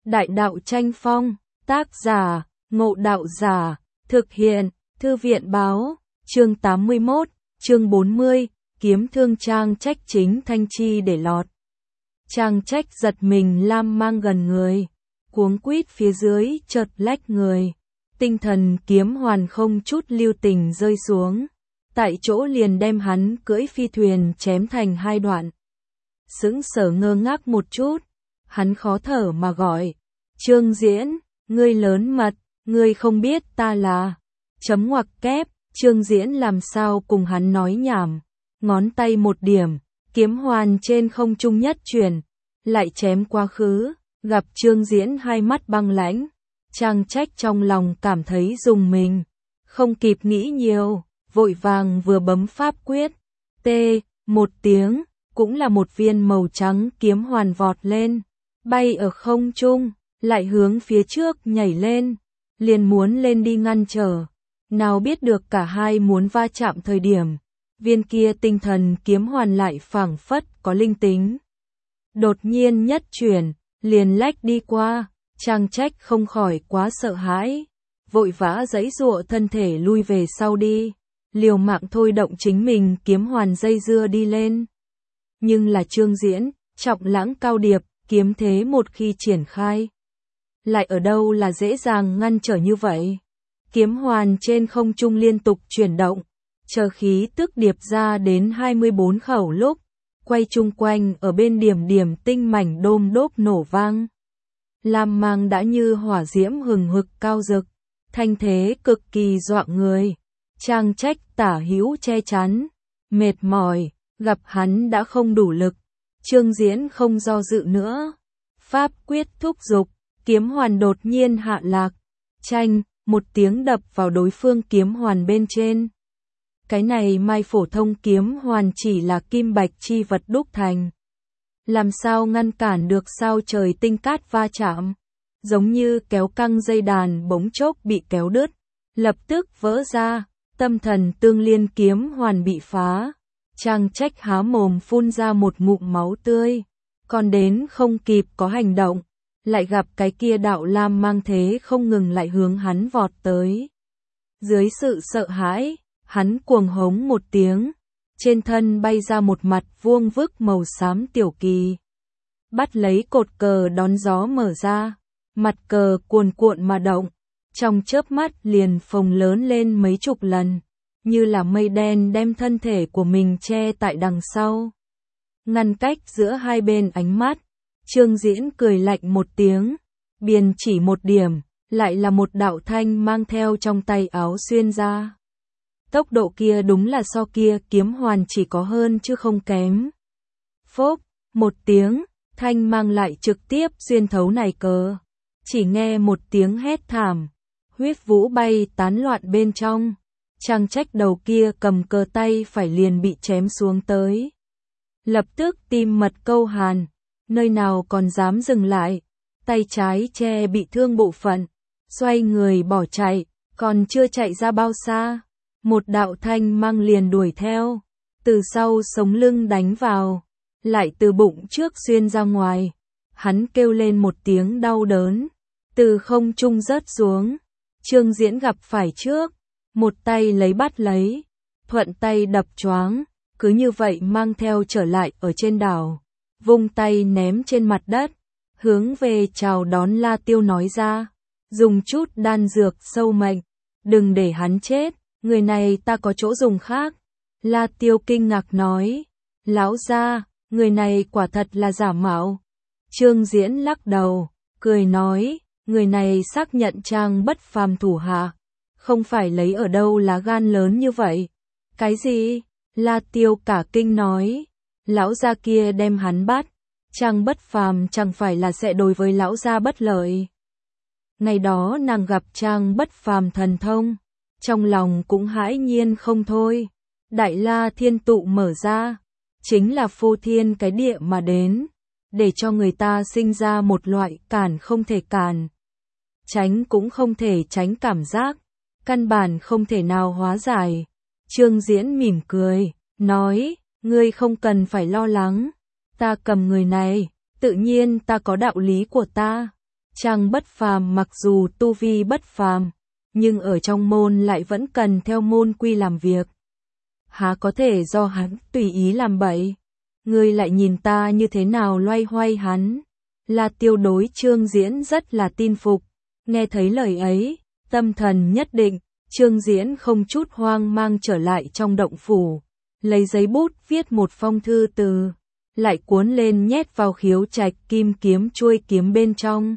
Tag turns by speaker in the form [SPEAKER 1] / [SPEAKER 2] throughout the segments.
[SPEAKER 1] Đại đạo tranh phong, tác giả, Ngộ Đạo Giả, thực hiện, Thư viện báo, chương 81, chương 40, kiếm thương Trang Trách chính thanh chi để lọt. Trang Trách giật mình lam mang gần người, cuống quýt phía dưới chợt lách người. Tinh thần kiếm hoàn không chút lưu tình rơi xuống, tại chỗ liền đem hắn cưỡi phi thuyền chém thành hai đoạn. Sững sờ ngơ ngác một chút, hắn khó thở mà gọi, Trương Diễn, ngươi lớn mật, ngươi không biết ta là... Chấm ngoặc kép, Trương Diễn làm sao cùng hắn nói nhảm, ngón tay một điểm, kiếm hoàn trên không trung nhất chuyển, lại chém quá khứ, gặp Trương Diễn hai mắt băng lãnh. Trang Trách trong lòng cảm thấy rùng mình, không kịp nghĩ nhiều, vội vàng vừa bấm pháp quyết, một tiếng, cũng là một viên màu trắng kiếm hoàn vọt lên, bay ở không trung, lại hướng phía trước nhảy lên, liền muốn lên đi ngăn trở, nào biết được cả hai muốn va chạm thời điểm, viên kia tinh thần kiếm hoàn lại phảng phất có linh tính. Đột nhiên nhất chuyển, liền lách đi qua. Trang Trách không khỏi quá sợ hãi, vội vã giãy giụa thân thể lui về sau đi, liều mạng thôi động chính mình kiếm hoàn dây dưa đi lên. Nhưng là Trương Diễn, trọng lãng cao điệp, kiếm thế một khi triển khai, lại ở đâu là dễ dàng ngăn trở như vậy. Kiếm hoàn trên không trung liên tục chuyển động, chờ khí tức điệp ra đến 24 khẩu lúc, quay chung quanh ở bên điểm điểm tinh mảnh đôm đốp nổ vang. Lam mang đã như hỏa diễm hừng hực cao rực, thanh thế cực kỳ dọa người. Trang Trách tả hữu che chắn, mệt mỏi, gặp hắn đã không đủ lực. Trương Diễn không do dự nữa, pháp quyết thúc giục, kiếm hoàn đột nhiên hạ lạc, chanh, một tiếng đập vào đối phương kiếm hoàn bên trên. Cái này mai phổ thông kiếm hoàn chỉ là kim bạch chi vật đúc thành. Làm sao ngăn cản được sao trời tinh cát va chạm, giống như kéo căng dây đàn bỗng chốc bị kéo đứt, lập tức vỡ ra, tâm thần tương liên kiếm hoàn bị phá. Trang Trách há mồm phun ra một ngụm máu tươi, còn đến không kịp có hành động, lại gặp cái kia đạo lam mang thế không ngừng lại hướng hắn vọt tới. Dưới sự sợ hãi, hắn cuồng hống một tiếng. Trên thân bay ra một mặt vuông vức màu xám tiểu kỳ. Bắt lấy cột cờ đón gió mở ra, mặt cờ cuồn cuộn mà động, trong chớp mắt liền phồng lớn lên mấy chục lần, như là mây đen đem thân thể của mình che tại đằng sau. Ngăn cách giữa hai bên ánh mắt, Trương Diễn cười lạnh một tiếng, biên chỉ một điểm, lại là một đạo thanh mang theo trong tay áo xuyên ra. Tốc độ kia đúng là so kia kiếm hoàn chỉ có hơn chứ không kém. Phốc, một tiếng, thanh mang lại trực tiếp xuyên thấu này cờ. Chỉ nghe một tiếng hét thảm, huyết vũ bay tán loạn bên trong. Trang Trách đầu kia cầm cờ tay phải liền bị chém xuống tới. Lập tức tim mật câu hàn, nơi nào còn dám dừng lại. Tay trái che bị thương bộ phận, xoay người bỏ chạy, còn chưa chạy ra bao xa. Một đạo thanh mang liền đuổi theo, từ sau sống lưng đánh vào, lại từ bụng trước xuyên ra ngoài. Hắn kêu lên một tiếng đau đớn, từ không trung rớt xuống. Trương Diễn gặp phải trước, một tay lấy bắt lấy, thuận tay đập choáng, cứ như vậy mang theo trở lại ở trên đảo, vung tay ném trên mặt đất, hướng về chào đón La Tiêu nói ra, dùng chút đan dược sâu mệnh, đừng để hắn chết. Người này ta có chỗ dùng khác. La Tiêu kinh ngạc nói, lão gia, người này quả thật là giả mạo. Trương Diễn lắc đầu, cười nói, người này xác nhận Trang bất phàm thủ hạ, không phải lấy ở đâu lá gan lớn như vậy. Cái gì? La Tiêu cả kinh nói, lão gia kia đem hắn bắt, Trang bất phàm chẳng phải là sẽ đối với lão gia bất lợi. Ngày đó nàng gặp Trang bất phàm thần thông, trong lòng cũng hãi nhiên không thôi. Đại La Thiên tụ mở ra, chính là phô thiên cái địa mà đến, để cho người ta sinh ra một loại cản không thể cản, tránh cũng không thể tránh cảm giác, căn bản không thể nào hóa giải. Trương Diễn mỉm cười, nói, ngươi không cần phải lo lắng, ta cầm người này, tự nhiên ta có đạo lý của ta. Trang Bất Phàm mặc dù tu vi bất phàm, nhưng ở trong môn lại vẫn cần theo môn quy làm việc. Há có thể do hắn tùy ý làm bậy? Ngươi lại nhìn ta như thế nào loay hoay hắn? La Tiêu đối Trương Diễn rất là tin phục, nghe thấy lời ấy, tâm thần nhất định, Trương Diễn không chút hoang mang trở lại trong động phủ, lấy giấy bút viết một phong thư từ, lại cuốn lên nhét vào khiếu trạch kim kiếm chuôi kiếm bên trong.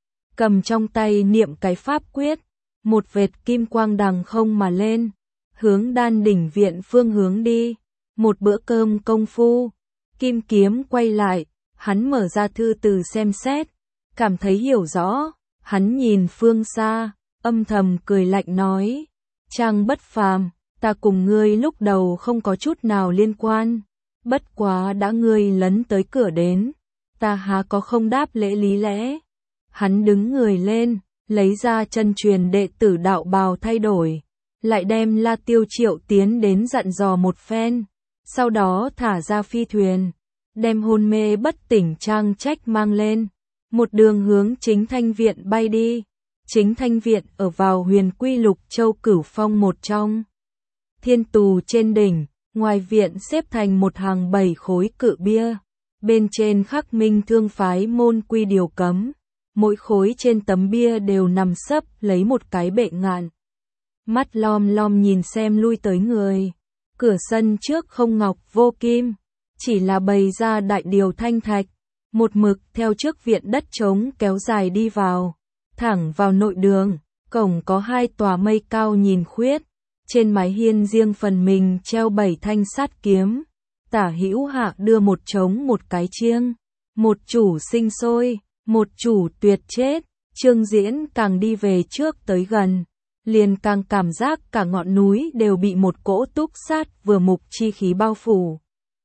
[SPEAKER 1] Cầm trong tay niệm cái pháp quyết, một vệt kim quang đằng không mà lên, hướng Đan Đỉnh viện phương hướng đi. Một bữa cơm công phu, kim kiếm quay lại, hắn mở ra thư từ xem xét, cảm thấy hiểu rõ, hắn nhìn phương xa, âm thầm cười lạnh nói, Trang Bất Phàm, ta cùng ngươi lúc đầu không có chút nào liên quan, bất quá đã ngươi lấn tới cửa đến, ta há có không đáp lễ lý lẽ. Hắn đứng người lên, lấy ra chân truyền đệ tử đạo bào thay đổi, lại đem La Tiêu triệu tiến đến dặn dò một phen, sau đó thả ra phi thuyền, đem hôn mê bất tỉnh Trang Trách mang lên, một đường hướng Chính Thanh viện bay đi. Chính Thanh viện ở vào Huyền Quy Lục Châu Cửu Phong một trong thiên tù trên đỉnh, ngoài viện xếp thành một hàng 7 khối cự bia, bên trên khắc minh thương phái môn quy điều cấm, mỗi khối trên tấm bia đều nằm sấp lấy một cái bệ ngạn. Mắt lom lom nhìn xem lui tới người, cửa sân trước không ngọc vô kim, chỉ là bày ra đại điều thanh thạch, một mực theo trước viện đất trống kéo dài đi vào, thẳng vào nội đường, cổng có 2 tòa mây cao nhìn khuyết, trên mái hiên riêng phần mình treo 7 thanh sát kiếm, tả hữu hạ đưa một trống một cái chiêng, một chủ sinh sôi, một chủ tuyệt chết. Trương Diễn càng đi về trước tới gần, liền càng cảm giác cả ngọn núi đều bị một cỗ túc sát vừa mục chi khí bao phủ.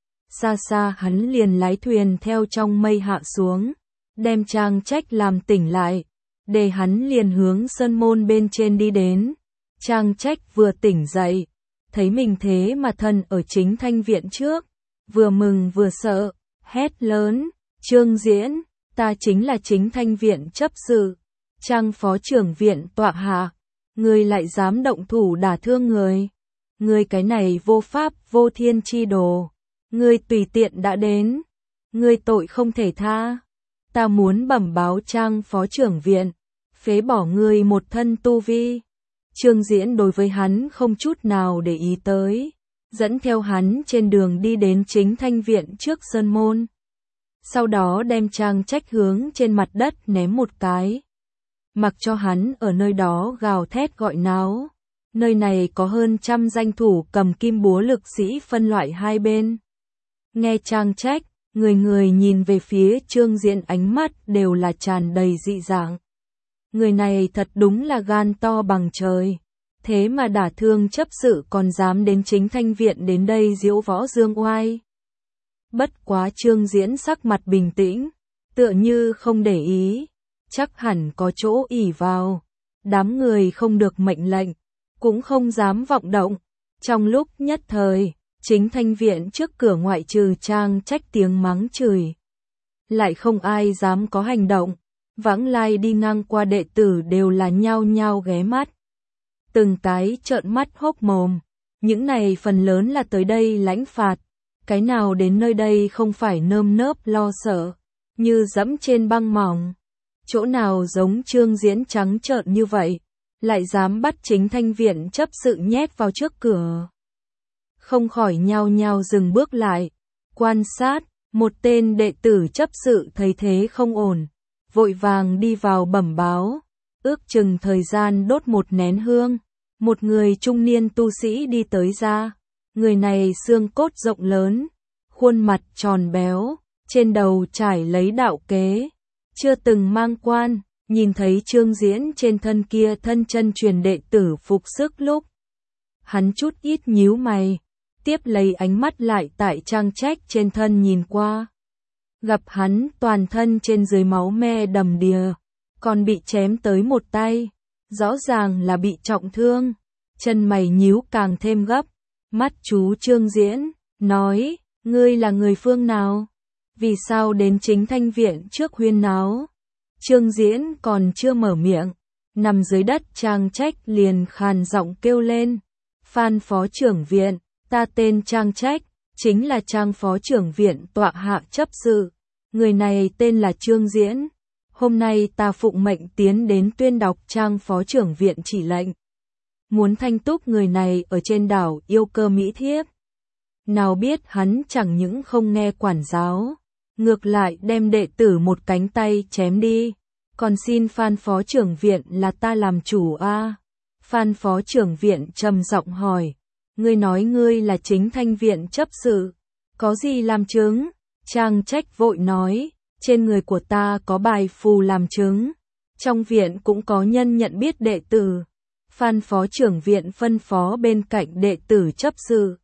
[SPEAKER 1] Xa xa hắn liền lái thuyền theo trong mây hạ xuống, đem Trang Trách làm tỉnh lại, để hắn liền hướng sơn môn bên trên đi đến. Trang Trách vừa tỉnh dậy, thấy mình thế mà thân ở Chính Thanh viện trước, vừa mừng vừa sợ, hét lớn, Trương Diễn, ta chính là Chính Thanh viện chấp sự, Trang phó trưởng viện tọa hạ, ngươi lại dám động thủ đả thương người, ngươi cái này vô pháp vô thiên chi đồ, ngươi tùy tiện đã đến, ngươi tội không thể tha, ta muốn bẩm báo Trang phó trưởng viện, phế bỏ ngươi một thân tu vi. Trương Diễn đối với hắn không chút nào để ý tới, dẫn theo hắn trên đường đi đến Chính Thanh viện trước sơn môn. Sau đó đem Trang Trách hướng trên mặt đất ném một cái, mặc cho hắn ở nơi đó gào thét gọi náo. Nơi này có hơn 100 danh thủ cầm kim búa lực sĩ phân loại hai bên. Nghe Trang Trách, người người nhìn về phía Trương Diễn ánh mắt đều là tràn đầy dị dạng. Người này thật đúng là gan to bằng trời, thế mà đả thương chấp sự còn dám đến Chính Thanh viện đến đây diễu võ dương oai. Bất quá Trương Diễn sắc mặt bình tĩnh, tựa như không để ý, chắc hẳn có chỗ ỷ vào. Đám người không được mệnh lệnh, cũng không dám vọng động. Trong lúc nhất thời, Chính Thanh viện trước cửa ngoại trừ Trang Trách tiếng mắng chửi, lại không ai dám có hành động. Vãng lai đi ngang qua đệ tử đều là nhao nhao ghé mắt, từng cái trợn mắt hốc mồm. Những này phần lớn là tới đây lãnh phạt, cái nào đến nơi đây không phải nơm nớp lo sợ, như dẫm trên băng mỏng. Chỗ nào giống Trương Diễn trắng trợn như vậy, lại dám bắt Chính Thanh viện chấp sự nhét vào trước cửa. Không khỏi nhao nhao dừng bước lại, quan sát. Một tên đệ tử chấp sự thấy thế không ổn, vội vàng đi vào bẩm báo, ước chừng thời gian đốt một nén hương, một người trung niên tu sĩ đi tới ra. Người này xương cốt rộng lớn, khuôn mặt tròn béo, trên đầu trải lấy đạo kế, chưa từng mang quan. Nhìn thấy Trương Diễn trên thân kia thân chân truyền đệ tử phục sức lúc, hắn chút ít nhíu mày, tiếp lấy ánh mắt lại tại Trang Trách trên thân nhìn qua. Gặp hắn toàn thân trên dưới máu me đầm đìa, còn bị chém tới một tay, rõ ràng là bị trọng thương. Chân mày nhíu càng thêm gấp, mắt chú Trương Diễn, nói, ngươi là người phương nào? Vì sao đến Chính Thanh viện trước huyên náo? Trương Diễn còn chưa mở miệng, nằm dưới đất Trang Trách liền khàn giọng kêu lên. Phan phó trưởng viện, ta tên Trang Trách, chính là Trang phó trưởng viện tọa hạ chấp sự. Người này tên là Trương Diễn. Hôm nay ta phụng mệnh tiến đến tuyên đọc Trang phó trưởng viện chỉ lệnh. Muốn thanh túc người này ở trên đảo Yêu Cơ Mỹ Thiếp. Nào biết hắn chẳng những không nghe quản giáo, ngược lại đem đệ tử một cánh tay chém đi. Còn xin Phan phó trưởng viện là ta làm chủ a. Phan phó trưởng viện trầm giọng hỏi. Ngươi nói ngươi là chính thanh viện chấp sự. Có gì làm chứng? Trang Trách vội nói. Trên người của ta có bài phù làm chứng. Trong viện cũng có nhân nhận biết đệ tử. Phan phó trưởng viện phân phó bên cạnh đệ tử chấp sự.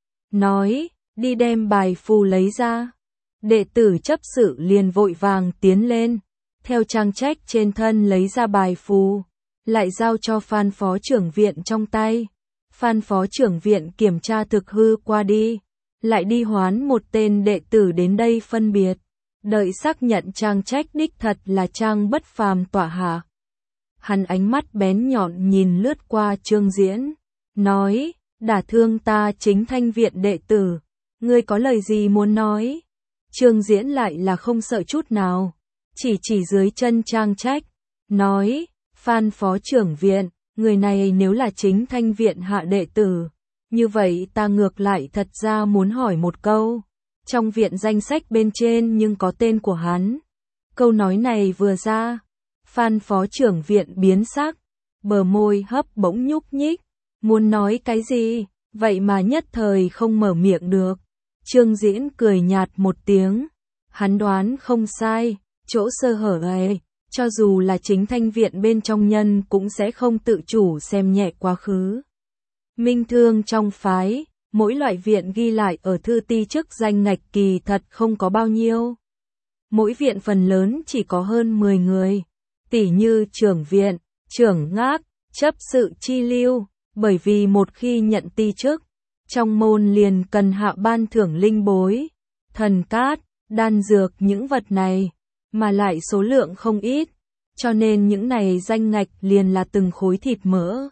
[SPEAKER 1] Nói, đi đem bài phù lấy ra. Đệ tử chấp sự liền vội vàng tiến lên. Theo Trang Trách trên thân lấy ra bài phù. Lại giao cho Phan phó trưởng viện trong tay. Phan phó trưởng viện kiểm tra thực hư qua đi. Lại đi hoán một tên đệ tử đến đây phân biệt. Đợi xác nhận Trang Trách đích thật là Trang Bất Phàm tọa hạ. Hắn ánh mắt bén nhọn nhìn lướt qua Trương Diễn. Nói, đả thương ta chính thanh viện đệ tử. Ngươi có lời gì muốn nói? Trương Diễn lại là không sợ chút nào. Chỉ dưới chân Trang Trách. Nói, Phan phó trưởng viện, người này nếu là chính thanh viện hạ đệ tử. Như vậy ta ngược lại thật ra muốn hỏi một câu. Trong viện danh sách bên trên nhưng có tên của hắn. Câu nói này vừa ra. Phan phó trưởng viện biến sắc. Bờ môi hấp bỗng nhúc nhích. Muốn nói cái gì, vậy mà nhất thời không mở miệng được. Trương Diễn cười nhạt một tiếng. Hắn đoán không sai, chỗ sơ hở ấy, cho dù là chính thanh viện bên trong nhân cũng sẽ không tự chủ xem nhẹ quá khứ. Minh thương trong phái, mỗi loại viện ghi lại ở thư ti chức danh ngạch kỳ thật không có bao nhiêu. Mỗi viện phần lớn chỉ có hơn 10 người, tỉ như trưởng viện, trưởng ngác, chấp sự chi lưu, bởi vì một khi nhận ti chức, trong môn liền cần hạ ban thưởng linh bối, thần cát, đan dược những vật này, mà lại số lượng không ít, cho nên những này danh ngạch liền là từng khối thịt mỡ.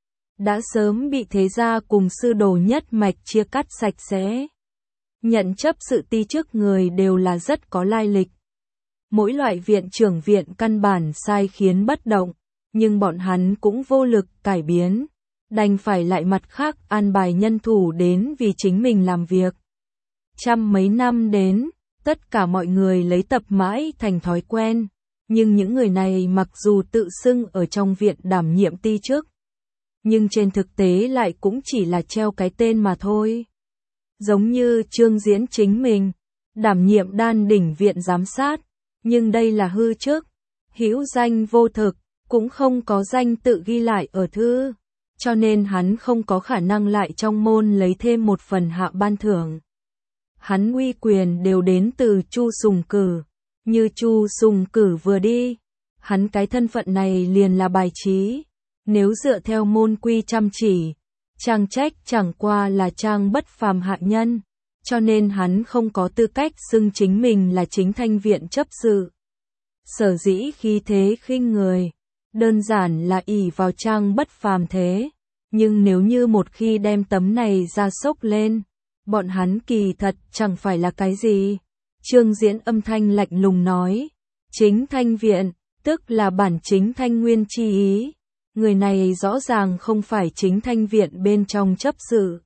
[SPEAKER 1] Đã sớm bị thế gia cùng sư đồ nhất mạch chia cắt sạch sẽ. Nhận chấp sự ti chức người đều là rất có lai lịch. Mỗi loại viện trưởng viện căn bản sai khiến bất động, nhưng bọn hắn cũng vô lực cải biến, đành phải lại mặt khác an bài nhân thủ đến vì chính mình làm việc. Trăm mấy năm đến, tất cả mọi người lấy tập mãi thành thói quen, nhưng những người này mặc dù tự xưng ở trong viện đảm nhiệm ti chức, nhưng trên thực tế lại cũng chỉ là treo cái tên mà thôi. Giống như Trương Diễn chính mình, đảm nhiệm đan đỉnh viện giám sát, nhưng đây là hư chức, hữu danh vô thực, cũng không có danh tự ghi lại ở thư, cho nên hắn không có khả năng lại trong môn lấy thêm một phần hạ ban thưởng. Hắn uy quyền đều đến từ Chu Sùng Cử, như Chu Sùng Cử vừa đi, hắn cái thân phận này liền là bài trí. Nếu dựa theo môn quy chăm chỉ, Trang Trách chẳng qua là Trang Bất Phàm hạ nhân, cho nên hắn không có tư cách xưng chính mình là chính thanh viện chấp sự. Sở dĩ khí thế khinh người, đơn giản là ỷ vào Trang Bất Phàm thế, nhưng nếu như một khi đem tấm này ra sốc lên, bọn hắn kỳ thật chẳng phải là cái gì. Trương Diễn âm thanh lạnh lùng nói, chính thanh viện, tức là bản chính thanh nguyên chi ý. Người này rõ ràng không phải chính thanh viện bên trong chấp sự.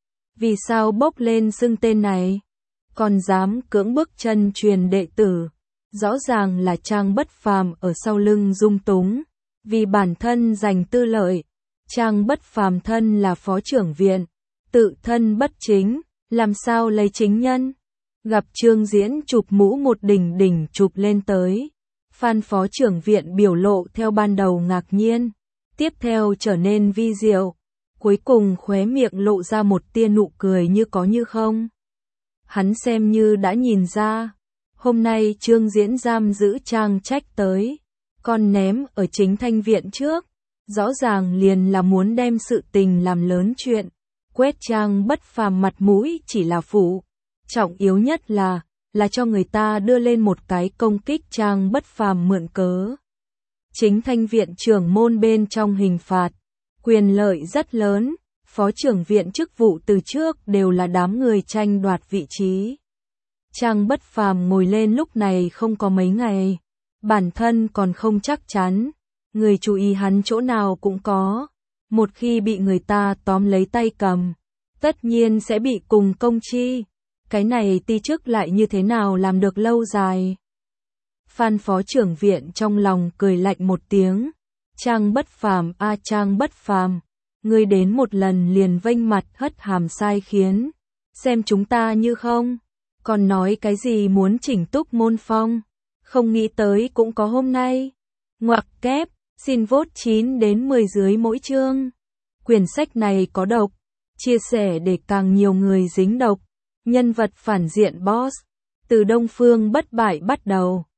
[SPEAKER 1] Vì sao bốc lên xưng tên này? Còn dám cưỡng bức chân truyền đệ tử. Rõ ràng là Trang Bất Phàm ở sau lưng dung túng. Vì bản thân giành tư lợi. Trang Bất Phàm thân là phó trưởng viện. Tự thân bất chính. Làm sao lấy chính nhân? Gặp Trương Diễn chụp mũ một đỉnh chụp lên tới. Phan phó trưởng viện biểu lộ theo ban đầu ngạc nhiên. Tiếp theo trở nên vi diệu, cuối cùng khóe miệng lộ ra một tia nụ cười như có như không. Hắn xem như đã nhìn ra, hôm nay Trương Diễn giam giữ Trang Trách tới, còn ném ở chính thanh viện trước, rõ ràng liền là muốn đem sự tình làm lớn chuyện, quét Trang Bất Phàm mặt mũi chỉ là phụ, trọng yếu nhất là là cho người ta đưa lên một cái công kích Trang Bất Phàm mượn cớ. Chính thanh viện trưởng môn bên trong hình phạt, quyền lợi rất lớn, phó trưởng viện chức vụ từ trước đều là đám người tranh đoạt vị trí. Trang Bất Phàm ngồi lên lúc này không có mấy ngày, bản thân còn không chắc chắn, người chú ý hắn chỗ nào cũng có, một khi bị người ta tóm lấy tay cầm, tất nhiên sẽ bị cùng công chi, cái này ti chức lại như thế nào làm được lâu dài. Phan phó trưởng viện trong lòng cười lạnh một tiếng, Trang Bất Phàm a Trang Bất Phàm, ngươi đến một lần liền vênh mặt hất hàm sai khiến, xem chúng ta như không, còn nói cái gì muốn chỉnh túc môn phong, không nghĩ tới cũng có hôm nay. Ngoặc kép, xin vote 9 đến 10 dưới mỗi chương. Quyển sách này có độc, chia sẻ để càng nhiều người dính độc. Nhân vật phản diện boss, từ Đông Phương Bất Bại bắt đầu.